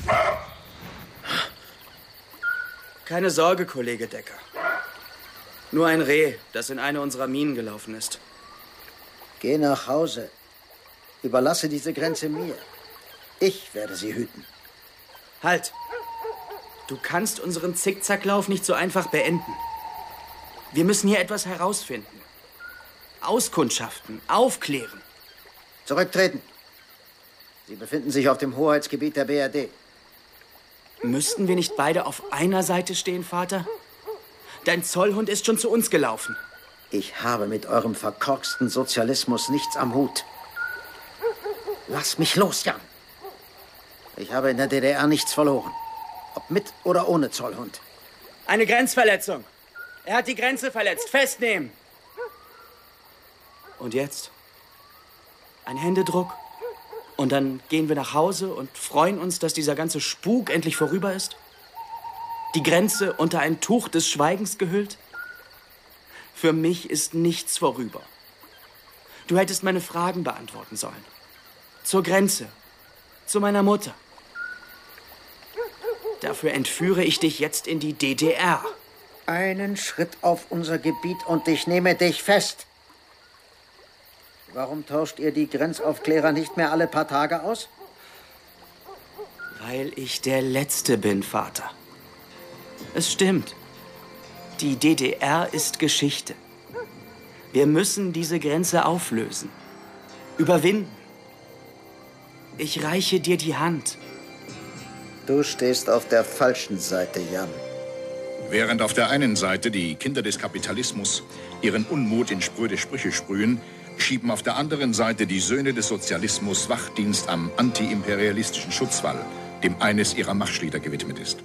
Keine Sorge, Kollege Decker. Nur ein Reh, das in eine unserer Minen gelaufen ist. Geh nach Hause. Überlasse diese Grenze mir. Ich werde sie hüten. Halt! Du kannst unseren Zickzacklauf nicht so einfach beenden. Wir müssen hier etwas herausfinden. Auskundschaften, aufklären. Zurücktreten. Sie befinden sich auf dem Hoheitsgebiet der B R D. Müssten wir nicht beide auf einer Seite stehen, Vater? Dein Zollhund ist schon zu uns gelaufen. Ich habe mit eurem verkorksten Sozialismus nichts am Hut. Lass mich los, Jan. Ich habe in der D D R nichts verloren. Ob mit oder ohne Zollhund. Eine Grenzverletzung. Er hat die Grenze verletzt. Festnehmen. Und jetzt? Ein Händedruck. Und dann gehen wir nach Hause und freuen uns, dass dieser ganze Spuk endlich vorüber ist? Die Grenze unter ein Tuch des Schweigens gehüllt? Für mich ist nichts vorüber. Du hättest meine Fragen beantworten sollen. Zur Grenze. Zu meiner Mutter. Dafür entführe ich dich jetzt in die D D R. Einen Schritt auf unser Gebiet und ich nehme dich fest. Warum tauscht ihr die Grenzaufklärer nicht mehr alle paar Tage aus? Weil ich der Letzte bin, Vater. Es stimmt. Die D D R ist Geschichte. Wir müssen diese Grenze auflösen. Überwinden. Ich reiche dir die Hand. Du stehst auf der falschen Seite, Jan. Während auf der einen Seite die Kinder des Kapitalismus ihren Unmut in spröde Sprüche sprühen, schieben auf der anderen Seite die Söhne des Sozialismus Wachdienst am antiimperialistischen Schutzwall, dem eines ihrer Marschlieder gewidmet ist.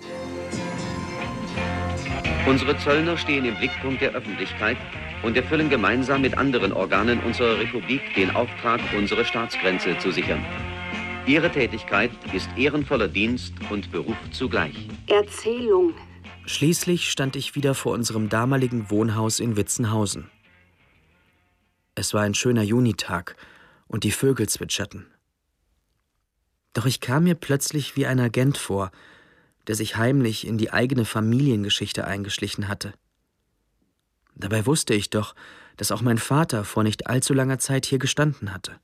Unsere Zöllner stehen im Blickpunkt der Öffentlichkeit und erfüllen gemeinsam mit anderen Organen unserer Republik den Auftrag, unsere Staatsgrenze zu sichern. Ihre Tätigkeit ist ehrenvoller Dienst und Beruf zugleich. Erzählung. Schließlich stand ich wieder vor unserem damaligen Wohnhaus in Witzenhausen. Es war ein schöner Junitag und die Vögel zwitscherten. Doch ich kam mir plötzlich wie ein Agent vor, der sich heimlich in die eigene Familiengeschichte eingeschlichen hatte. Dabei wusste ich doch, dass auch mein Vater vor nicht allzu langer Zeit hier gestanden hatte.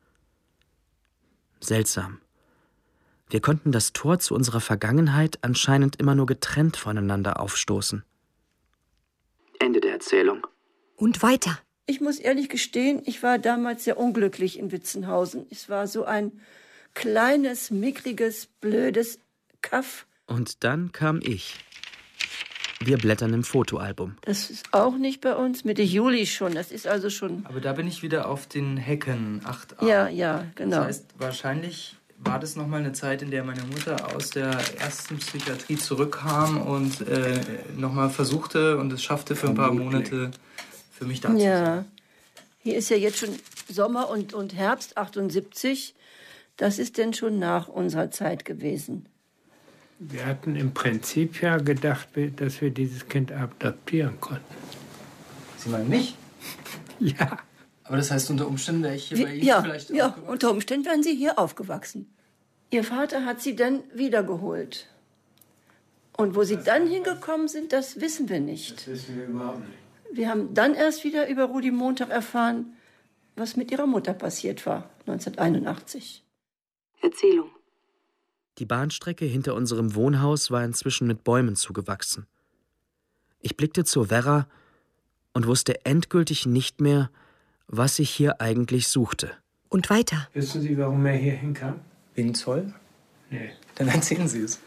Seltsam. Wir konnten das Tor zu unserer Vergangenheit anscheinend immer nur getrennt voneinander aufstoßen. Ende der Erzählung. Und weiter. Ich muss ehrlich gestehen, ich war damals sehr unglücklich in Witzenhausen. Es war so ein kleines, mickriges, blödes Kaff. Und dann kam ich. Wir blättern im Fotoalbum. Das ist auch nicht bei uns, Mitte Juli schon. Das ist also schon... Aber da bin ich wieder auf den Hecken acht a. Ja, ja, genau. Das heißt, wahrscheinlich war das noch mal eine Zeit, in der meine Mutter aus der ersten Psychiatrie zurückkam und äh, noch mal versuchte und es schaffte für ein paar Monate für mich da zu sein. Ja, hier ist ja jetzt schon Sommer und, und Herbst achtundsiebzig, das ist denn schon nach unserer Zeit gewesen. Wir hatten im Prinzip ja gedacht, dass wir dieses Kind adoptieren konnten. Sie meinen mich? Ja. Aber das heißt, unter Umständen wäre ich hier Wie, bei Ihnen ja, vielleicht ja, aufgewachsen? unter Umständen wären Sie hier aufgewachsen. Ihr Vater hat Sie dann wiedergeholt. Und wo Sie dann hingekommen sind, das wissen wir nicht. Das wissen wir überhaupt nicht. Wir haben dann erst wieder über Rudi Montag erfahren, was mit ihrer Mutter passiert war, neunzehnhunderteinundachtzig. Erzählung. Die Bahnstrecke hinter unserem Wohnhaus war inzwischen mit Bäumen zugewachsen. Ich blickte zur Werra und wusste endgültig nicht mehr, was ich hier eigentlich suchte. Und weiter. Wissen Sie, warum er hier hinkam? Wegen Zoll? Nee. Dann erzählen Sie es.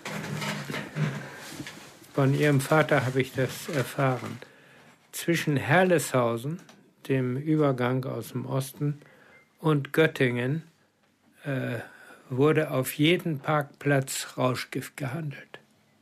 Von Ihrem Vater habe ich das erfahren. Zwischen Herleshausen, dem Übergang aus dem Osten, und Göttingen äh, wurde auf jedem Parkplatz Rauschgift gehandelt.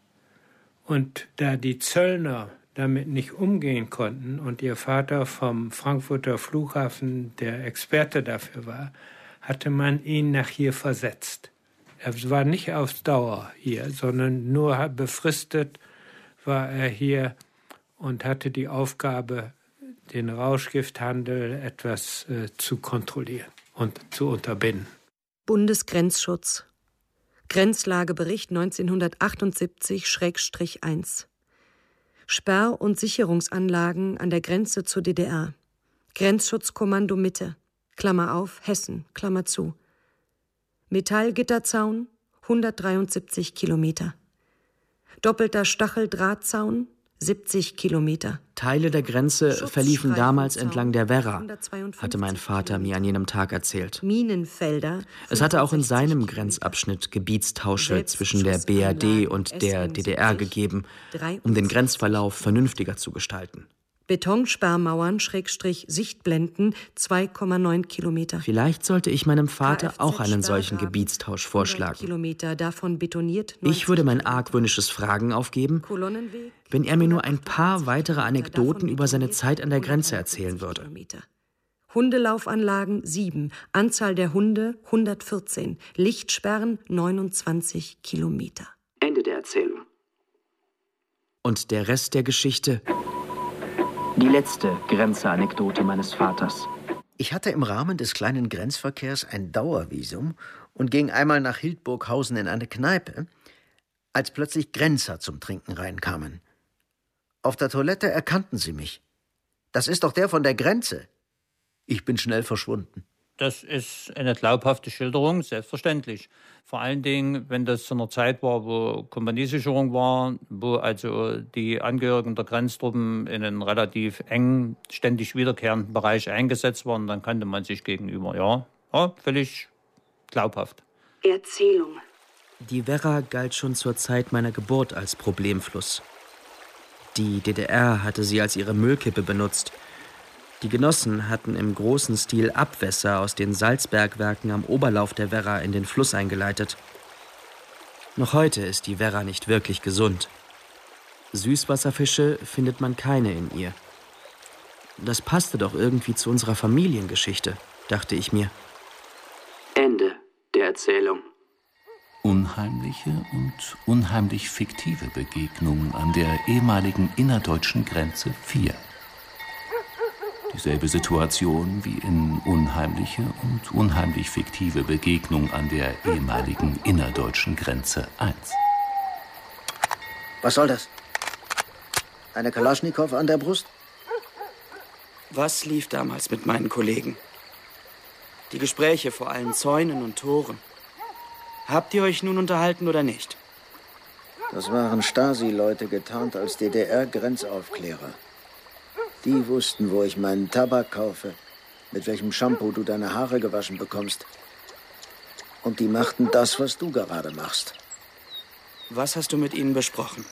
Und da die Zöllner damit nicht umgehen konnten und ihr Vater vom Frankfurter Flughafen der Experte dafür war, hatte man ihn nach hier versetzt. Er war nicht auf Dauer hier, sondern nur befristet war er hier und hatte die Aufgabe, den Rauschgifthandel etwas äh, zu kontrollieren und zu unterbinden. Bundesgrenzschutz. Grenzlagebericht neunzehnhundertachtundsiebzig eins. Sperr- und Sicherungsanlagen an der Grenze zur D D R. Grenzschutzkommando Mitte, Klammer auf, Hessen, Klammer zu. Metallgitterzaun, hundertdreiundsiebzig Kilometer. Doppelter Stacheldrahtzaun, siebzig Kilometer. Teile der Grenze verliefen damals entlang der Werra, hatte mein Vater mir an jenem Tag erzählt. Minenfelder. Es hatte auch in seinem Grenzabschnitt Gebietstausche zwischen der B R D und der D D R gegeben, um den Grenzverlauf vernünftiger zu gestalten. Betonsperrmauern, Schrägstrich, Sichtblenden, zwei Komma neun Kilometer. Vielleicht sollte ich meinem Vater auch einen solchen Gebietstausch vorschlagen. Kilometer, davon betoniert. Ich würde mein argwöhnisches Fragen aufgeben, wenn er mir nur ein paar weitere Anekdoten über seine Zeit an der Grenze erzählen würde. Hundelaufanlagen sieben, Anzahl der Hunde hundertvierzehn, Lichtsperren neunundzwanzig Kilometer. Ende der Erzählung. Und der Rest der Geschichte? Die letzte Grenze-Anekdote meines Vaters. Ich hatte im Rahmen des kleinen Grenzverkehrs ein Dauervisum und ging einmal nach Hildburghausen in eine Kneipe, als plötzlich Grenzer zum Trinken reinkamen. Auf der Toilette erkannten sie mich. »Das ist doch der von der Grenze.« Ich bin schnell verschwunden. Das ist eine glaubhafte Schilderung, selbstverständlich. Vor allen Dingen, wenn das zu einer Zeit war, wo Kompaniesicherung war, wo also die Angehörigen der Grenztruppen in einen relativ eng, ständig wiederkehrenden Bereich eingesetzt waren, dann kannte man sich gegenüber. Ja, ja, völlig glaubhaft. Erzählung. Die Werra galt schon zur Zeit meiner Geburt als Problemfluss. Die D D R hatte sie als ihre Müllkippe benutzt. Die Genossen hatten im großen Stil Abwässer aus den Salzbergwerken am Oberlauf der Werra in den Fluss eingeleitet. Noch heute ist die Werra nicht wirklich gesund. Süßwasserfische findet man keine in ihr. Das passte doch irgendwie zu unserer Familiengeschichte, dachte ich mir. Ende der Erzählung. Unheimliche und unheimlich fiktive Begegnungen an der ehemaligen innerdeutschen Grenze vier. Dieselbe Situation wie in unheimliche und unheimlich fiktive Begegnung an der ehemaligen innerdeutschen Grenze eins. Was soll das? Eine Kalaschnikow an der Brust? Was lief damals mit meinen Kollegen? Die Gespräche vor allen Zäunen und Toren. Habt ihr euch nun unterhalten oder nicht? Das waren Stasi-Leute getarnt als D D R-Grenzaufklärer. Die wussten, wo ich meinen Tabak kaufe, mit welchem Shampoo du deine Haare gewaschen bekommst. Und die machten das, was du gerade machst. Was hast du mit ihnen besprochen?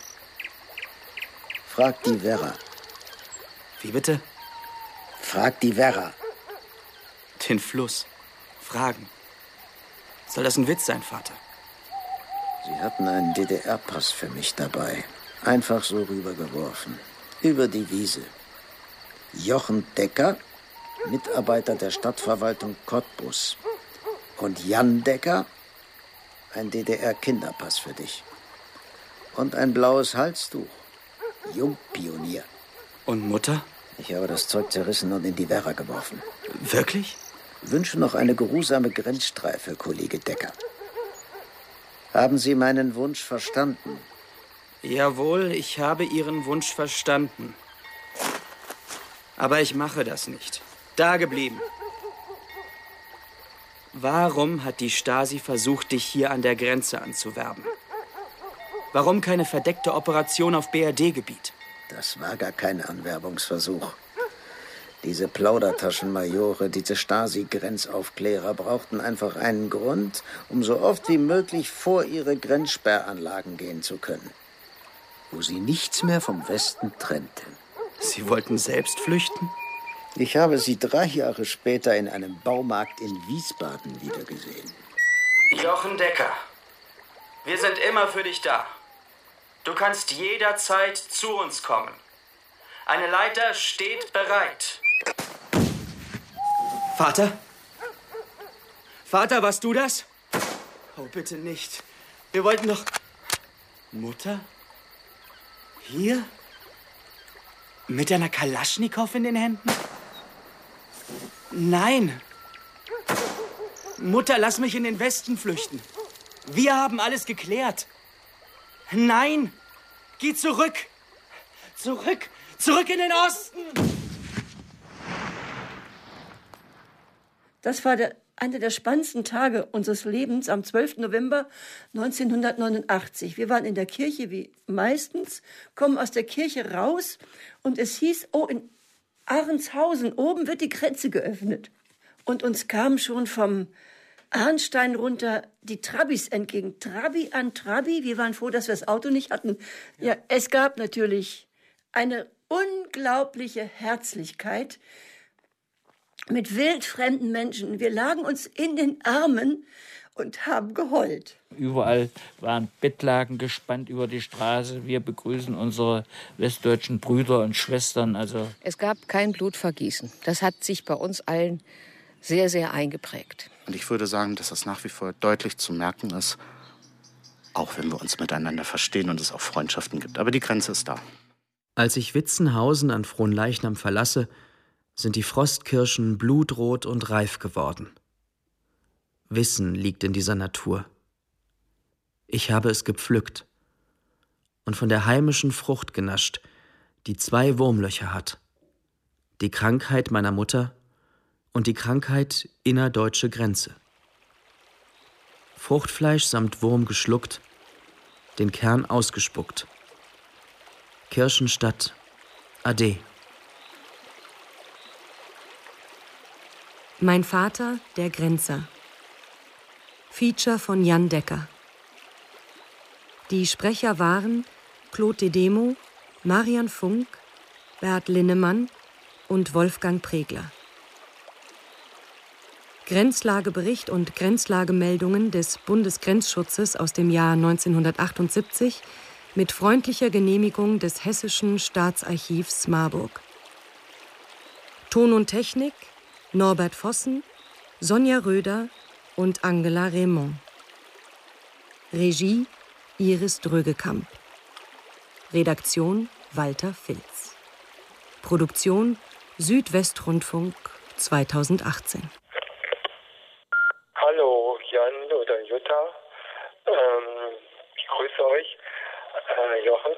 Frag die Werra. Wie bitte? Frag die Werra. Den Fluss. Fragen. Soll das ein Witz sein, Vater? Sie hatten einen D D R-Pass für mich dabei. Einfach so rübergeworfen. Über die Wiese. Jochen Decker, Mitarbeiter der Stadtverwaltung Cottbus. Und Jan Decker, ein D D R-Kinderpass für dich. Und ein blaues Halstuch. Jungpionier. Und Mutter? Ich habe das Zeug zerrissen und in die Werra geworfen. Wirklich? Wünsche noch eine geruhsame Grenzstreife, Kollege Decker. Haben Sie meinen Wunsch verstanden? Jawohl, ich habe Ihren Wunsch verstanden. Aber ich mache das nicht. Da geblieben. Warum hat die Stasi versucht, dich hier an der Grenze anzuwerben? Warum keine verdeckte Operation auf B R D-Gebiet? Das war gar kein Anwerbungsversuch. Diese Plaudertaschenmajore, diese Stasi-Grenzaufklärer brauchten einfach einen Grund, um so oft wie möglich vor ihre Grenzsperranlagen gehen zu können, wo sie nichts mehr vom Westen trennten. Sie wollten selbst flüchten? Ich habe sie drei Jahre später in einem Baumarkt in Wiesbaden wiedergesehen. Jochen Decker, wir sind immer für dich da. Du kannst jederzeit zu uns kommen. Eine Leiter steht bereit. Vater? Vater, warst du das? Oh, bitte nicht. Wir wollten doch... Mutter? Hier? Mit einer Kalaschnikow in den Händen? Nein. Mutter, lass mich in den Westen flüchten. Wir haben alles geklärt. Nein. Geh zurück. Zurück. Zurück in den Osten. Das war der, einer der spannendsten Tage unseres Lebens am zwölften November neunzehnhundertneunundachtzig. Wir waren in der Kirche wie meistens, kommen aus der Kirche raus und es hieß, oh, in Ahrentshausen, oben wird die Grenze geöffnet. Und uns kamen schon vom Arnstein runter die Trabis entgegen. Trabi an Trabi. Wir waren froh, dass wir das Auto nicht hatten. Ja, es gab natürlich eine unglaubliche Herzlichkeit mit wildfremden Menschen. Wir lagen uns in den Armen und haben geheult. Überall waren Bettlaken gespannt über die Straße. Wir begrüßen unsere westdeutschen Brüder und Schwestern. Also es gab kein Blutvergießen. Das hat sich bei uns allen sehr, sehr eingeprägt. Und ich würde sagen, dass das nach wie vor deutlich zu merken ist, auch wenn wir uns miteinander verstehen und es auch Freundschaften gibt. Aber die Grenze ist da. Als ich Witzenhausen an Frohnleichnam verlasse, sind die Frostkirschen blutrot und reif geworden. Wissen liegt in dieser Natur. Ich habe es gepflückt und von der heimischen Frucht genascht, die zwei Wurmlöcher hat. Die Krankheit meiner Mutter und die Krankheit innerdeutsche Grenze. Fruchtfleisch samt Wurm geschluckt, den Kern ausgespuckt. Kirchenstadt, Ade. Mein Vater, der Grenzer. Feature von Jan Decker. Die Sprecher waren Claude Dedemo, Marian Funk, Bert Linnemann und Wolfgang Pregler. Grenzlagebericht und Grenzlagemeldungen des Bundesgrenzschutzes aus dem Jahr neunzehnhundertachtundsiebzig mit freundlicher Genehmigung des Hessischen Staatsarchivs Marburg. Ton und Technik Norbert Vossen, Sonja Röder und Angela Raymond. Regie Iris Drögekamp. Redaktion Walter Filz. Produktion Südwestrundfunk zweitausendachtzehn. Hallo Jan oder Jutta, ähm, ich grüße euch, äh, Jochen.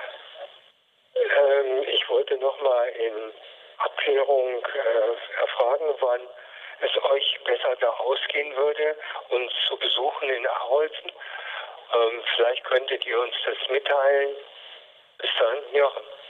Ähm, ich wollte noch mal in Abklärung äh, erfragen, wann es euch besser da ausgehen würde, uns zu besuchen in Arolsen. Ähm, vielleicht könntet ihr uns das mitteilen. Bis dann, Jochen.